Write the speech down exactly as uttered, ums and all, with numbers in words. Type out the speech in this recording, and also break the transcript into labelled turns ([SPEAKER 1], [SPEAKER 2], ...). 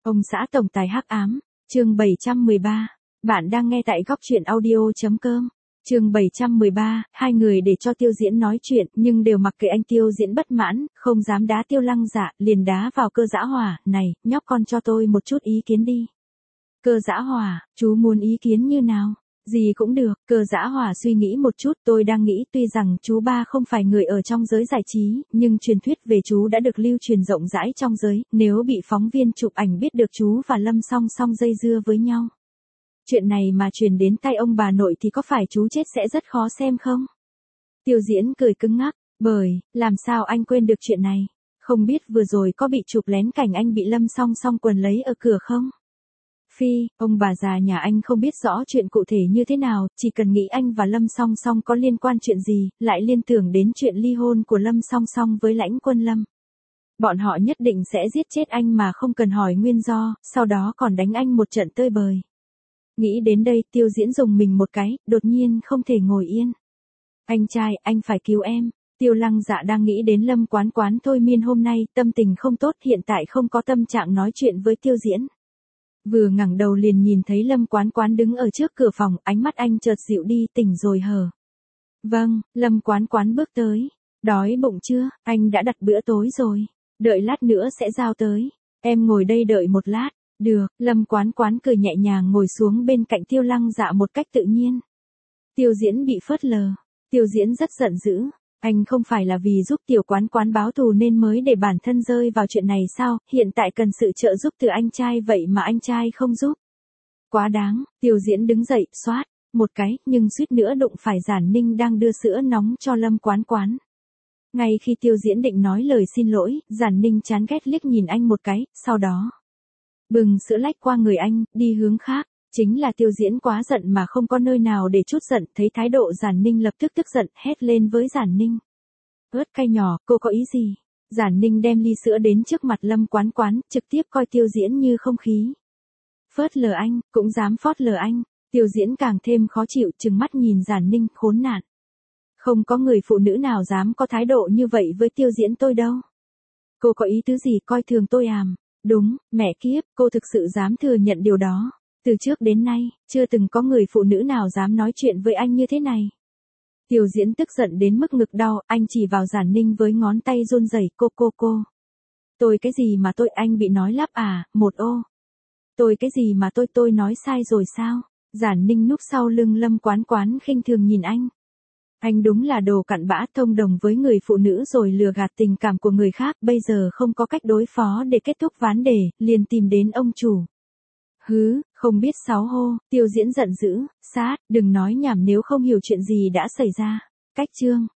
[SPEAKER 1] Ông xã tổng tài hắc ám, chương bảy trăm mười ba. Bạn đang nghe tại góc truyện audio.com. Chương bảy trăm mười ba, hai người để cho Tiêu Diễn nói chuyện, nhưng đều mặc kệ anh Tiêu Diễn bất mãn, không dám đá Tiêu Lăng Dạ, liền đá vào Cơ Dã Hòa, "Này, nhóc con cho tôi một chút ý kiến đi." Cơ Dã Hòa, chú muốn ý kiến như nào? Gì cũng được, Cơ Dã Hòa suy nghĩ một chút, tôi đang nghĩ tuy rằng chú ba không phải người ở trong giới giải trí, nhưng truyền thuyết về chú đã được lưu truyền rộng rãi trong giới, nếu bị phóng viên chụp ảnh biết được chú và Lâm song song dây dưa với nhau. Chuyện này mà truyền đến tay ông bà nội thì có phải chú chết sẽ rất khó xem không? Tiêu Diễn cười cứng ngắc, bởi, làm sao anh quên được chuyện này? Không biết vừa rồi có bị chụp lén cảnh anh bị Lâm song song quần lấy ở cửa không? Phi, ông bà già nhà anh không biết rõ chuyện cụ thể như thế nào, chỉ cần nghĩ anh và Lâm song song có liên quan chuyện gì, lại liên tưởng đến chuyện ly hôn của Lâm song song với Lãnh Quân Lâm. Bọn họ nhất định sẽ giết chết anh mà không cần hỏi nguyên do, sau đó còn đánh anh một trận tơi bời. Nghĩ đến đây, Tiêu Diễn dùng mình một cái, đột nhiên không thể ngồi yên. Anh trai, anh phải cứu em. Tiêu Lăng Dạ đang nghĩ đến Lâm Quán Quán thôi miên hôm nay, tâm tình không tốt, hiện tại không có tâm trạng nói chuyện với Tiêu Diễn. Vừa ngẩng đầu liền nhìn thấy Lâm Quán Quán đứng ở trước cửa phòng, ánh mắt anh chợt dịu đi, tỉnh rồi hờ. Vâng, Lâm Quán Quán bước tới. Đói bụng chưa, anh đã đặt bữa tối rồi. Đợi lát nữa sẽ giao tới. Em ngồi đây đợi một lát. Được, Lâm Quán Quán cười nhẹ nhàng ngồi xuống bên cạnh Tiêu Lăng Dạ một cách tự nhiên. Tiêu Diễn bị phớt lờ. Tiêu Diễn rất giận dữ. Anh không phải là vì giúp Tiểu Quán Quán báo thù nên mới để bản thân rơi vào chuyện này sao, hiện tại cần sự trợ giúp từ anh trai vậy mà anh trai không giúp. Quá đáng, Tiêu Diễn đứng dậy, xoát, một cái, nhưng suýt nữa đụng phải Giản Ninh đang đưa sữa nóng cho Lâm Quán Quán. Ngay khi Tiêu Diễn định nói lời xin lỗi, Giản Ninh chán ghét liếc nhìn anh một cái, sau đó bừng sữa lách qua người anh, đi hướng khác. Chính là Tiêu Diễn quá giận mà không có nơi nào để trút giận, thấy thái độ Giản Ninh lập tức tức giận, hét lên với Giản Ninh. Ớt cay nhỏ, cô có ý gì? Giản Ninh đem ly sữa đến trước mặt Lâm Quán Quán, trực tiếp coi Tiêu Diễn như không khí. Phớt lờ anh, cũng dám phớt lờ anh. Tiêu Diễn càng thêm khó chịu, trừng mắt nhìn Giản Ninh, khốn nạn. Không có người phụ nữ nào dám có thái độ như vậy với Tiêu Diễn tôi đâu. Cô có ý tứ gì coi thường tôi àm? Đúng, mẹ kiếp, cô thực sự dám thừa nhận điều đó. Từ trước đến nay, chưa từng có người phụ nữ nào dám nói chuyện với anh như thế này. Tiêu Diễn tức giận đến mức ngực đau, anh chỉ vào Giản Ninh với ngón tay run rẩy, cô cô cô. Tôi cái gì mà tôi, anh bị nói lắp à, một ô. Tôi cái gì mà tôi tôi nói sai rồi sao? Giản Ninh núp sau lưng Lâm Quán Quán khinh thường nhìn anh. Anh đúng là đồ cặn bã, thông đồng với người phụ nữ rồi lừa gạt tình cảm của người khác, bây giờ không có cách đối phó để kết thúc vấn đề, liền tìm đến ông chủ. Hứ, không biết xấu hô, Tiêu Diễn giận dữ, sát, đừng nói nhảm nếu không hiểu chuyện gì đã xảy ra. Cách chương.